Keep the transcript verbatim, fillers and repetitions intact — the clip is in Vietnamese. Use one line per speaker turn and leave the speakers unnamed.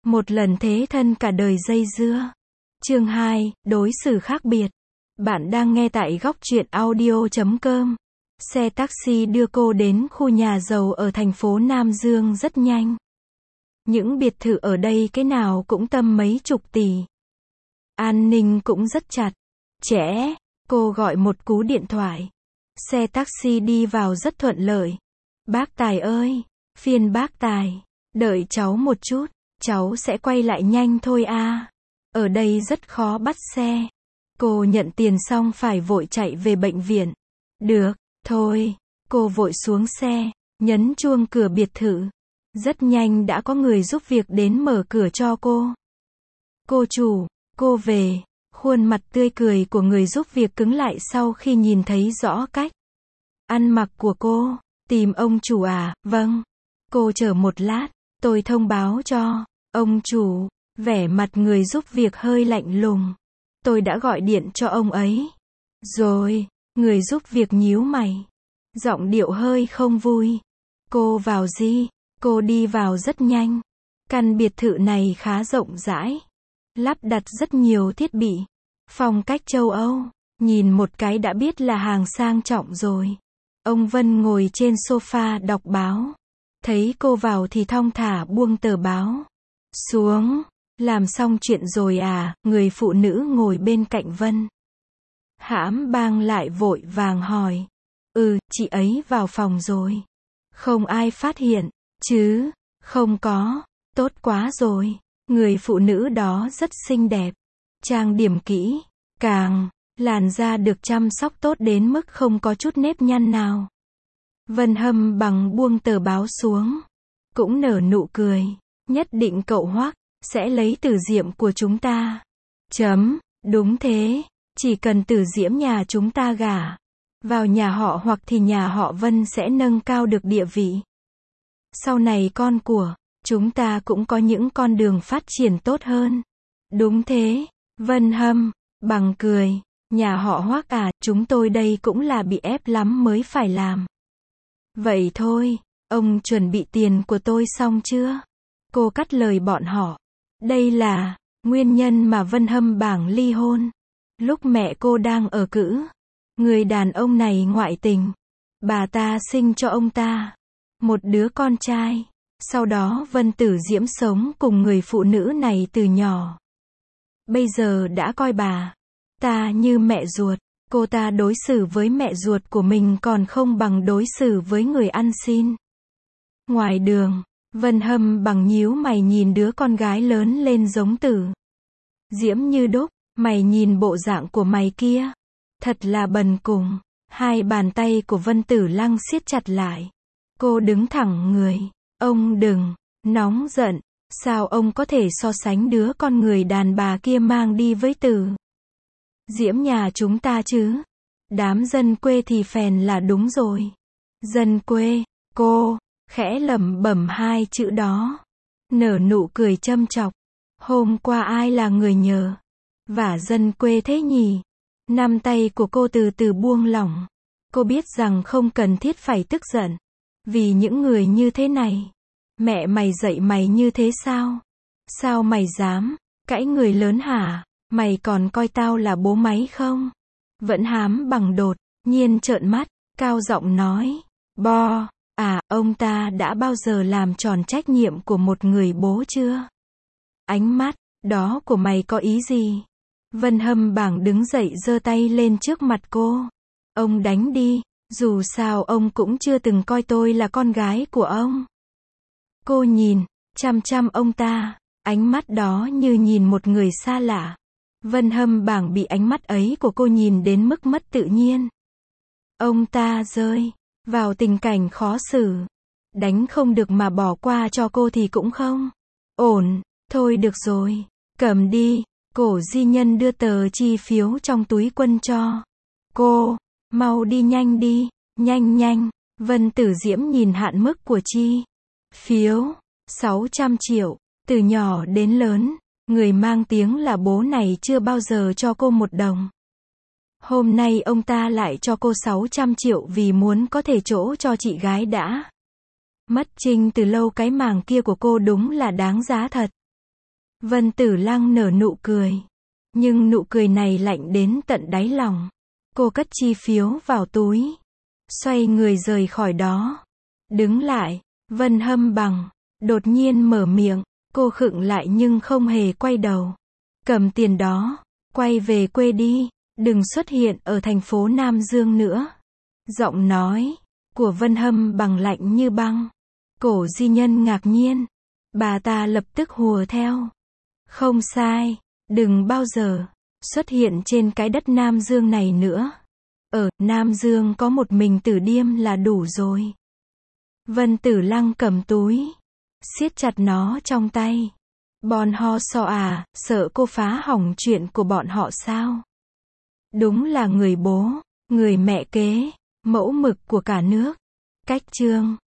Một lần thế thân cả đời dây dưa. Chương hai, đối xử khác biệt. Bạn đang nghe tại góc truyện audio chấm com. Xe taxi đưa cô đến khu nhà giàu ở thành phố Nam Dương rất nhanh. Những biệt thự ở đây cái nào cũng tầm mấy chục tỷ. An ninh cũng rất chặt. Trẻ, cô gọi một cú điện thoại. Xe taxi đi vào rất thuận lợi. Bác Tài ơi, phiền bác Tài, đợi cháu một chút, cháu sẽ quay lại nhanh thôi à. Ở đây rất khó bắt xe. Cô nhận tiền xong phải vội chạy về bệnh viện. Được, thôi, cô vội xuống xe, nhấn chuông cửa biệt thự. Rất nhanh đã có người giúp việc đến mở cửa cho cô. Cô chủ, cô về. Khuôn mặt tươi cười của người giúp việc cứng lại sau khi nhìn thấy rõ cách ăn mặc của cô. Tìm ông chủ à, vâng. Cô chờ một lát, tôi thông báo cho ông chủ. Vẻ mặt người giúp việc hơi lạnh lùng. Tôi đã gọi điện cho ông ấy. Rồi, người giúp việc nhíu mày. Giọng điệu hơi không vui. Cô vào gì? Cô đi vào rất nhanh. Căn biệt thự này khá rộng rãi. Lắp đặt rất nhiều thiết bị. Phong cách châu Âu. Nhìn một cái đã biết là hàng sang trọng rồi. Ông Vân ngồi trên sofa đọc báo. Thấy cô vào thì thong thả buông tờ báo xuống. Làm xong chuyện rồi à? Người phụ nữ ngồi bên cạnh Vân Hãm Bang lại vội vàng hỏi. Ừ, chị ấy vào phòng rồi. Không ai phát hiện, chứ? Không có. Tốt quá rồi. Người phụ nữ đó rất xinh đẹp. Trang điểm kỹ. Càng, làn da được chăm sóc tốt đến mức không có chút nếp nhăn nào. Vân Hâm Bằng buông tờ báo xuống. Cũng nở nụ cười. Nhất định cậu Hoắc sẽ lấy Tử Diệm của chúng ta. Chấm, đúng thế. Chỉ cần Tử Diễm nhà chúng ta gả vào nhà họ hoặc thì nhà họ Vân sẽ nâng cao được địa vị. Sau này con của chúng ta cũng có những con đường phát triển tốt hơn. Đúng thế. Vân Hâm Bằng cười. Nhà họ Hoắc à, chúng tôi đây cũng là bị ép lắm mới phải làm. Vậy thôi, ông chuẩn bị tiền của tôi xong chưa? Cô cắt lời bọn họ. Đây là nguyên nhân mà Vân Hâm Bảng ly hôn. Lúc mẹ cô đang ở cữ, người đàn ông này ngoại tình. Bà ta sinh cho ông ta một đứa con trai. Sau đó Vân Tử Diễm sống cùng người phụ nữ này từ nhỏ. Bây giờ đã coi bà ta như mẹ ruột. Cô ta đối xử với mẹ ruột của mình còn không bằng đối xử với người ăn xin. Ngoài đường, Vân Hâm Bằng nhíu mày nhìn đứa con gái lớn lên giống Tử Diễm như đúc. Mày nhìn bộ dạng của mày kia. Thật là bần cùng. Hai bàn tay của Vân Tử Lăng siết chặt lại. Cô đứng thẳng người. Ông đừng nóng giận. Sao ông có thể so sánh đứa con người đàn bà kia mang đi với Tử Diễm nhà chúng ta chứ? Đám dân quê thì phèn là đúng rồi. Dân quê, cô khẽ lẩm bẩm hai chữ đó. Nở nụ cười châm chọc. Hôm qua ai là người nhờ vả dân quê thế nhỉ? Năm tay của cô từ từ buông lỏng. Cô biết rằng không cần thiết phải tức giận. Vì những người như thế này. Mẹ mày dạy mày như thế sao? Sao mày dám cãi người lớn hả? Mày còn coi tao là bố máy không? Vẫn Hám Bằng đột nhiên trợn mắt, cao giọng nói. Bo, à, ông ta đã bao giờ làm tròn trách nhiệm của một người bố chưa? Ánh mắt đó của mày có ý gì? Vân Hâm Bảng đứng dậy giơ tay lên trước mặt cô. Ông đánh đi, dù sao ông cũng chưa từng coi tôi là con gái của ông. Cô nhìn chăm chăm ông ta, ánh mắt đó như nhìn một người xa lạ. Vân Hâm Bảng bị ánh mắt ấy của cô nhìn đến mức mất tự nhiên. Ông ta rơi vào tình cảnh khó xử. Đánh không được mà bỏ qua cho cô thì cũng không ổn. Thôi được rồi, cầm đi. Cổ Di Nhân đưa tờ chi phiếu trong túi quân cho cô. Mau đi nhanh đi, nhanh nhanh. Vân Tử Diễm nhìn hạn mức của chi phiếu. sáu trăm triệu. Từ nhỏ đến lớn, người mang tiếng là bố này chưa bao giờ cho cô một đồng. Hôm nay ông ta lại cho cô sáu trăm triệu vì muốn có thể chỗ cho chị gái đã mất trinh từ lâu. Cái màng kia của cô đúng là đáng giá thật. Vân Tử Lăng nở nụ cười. Nhưng nụ cười này lạnh đến tận đáy lòng. Cô cất chi phiếu vào túi. Xoay người rời khỏi đó. Đứng lại, Vân Hâm Bằng đột nhiên mở miệng. Cô khựng lại nhưng không hề quay đầu. Cầm tiền đó, quay về quê đi. Đừng xuất hiện ở thành phố Nam Dương nữa. Giọng nói của Vân Hâm Bằng lạnh như băng. Cổ Di Nhân ngạc nhiên. Bà ta lập tức hùa theo. Không sai, đừng bao giờ xuất hiện trên cái đất Nam Dương này nữa. Ở Nam Dương có một mình Tử Điềm là đủ rồi. Vân Tử Lăng cầm túi, siết chặt nó trong tay. Bọn họ sợ à, sợ cô phá hỏng chuyện của bọn họ sao? Đúng là người bố, người mẹ kế, mẫu mực của cả nước. Cách chương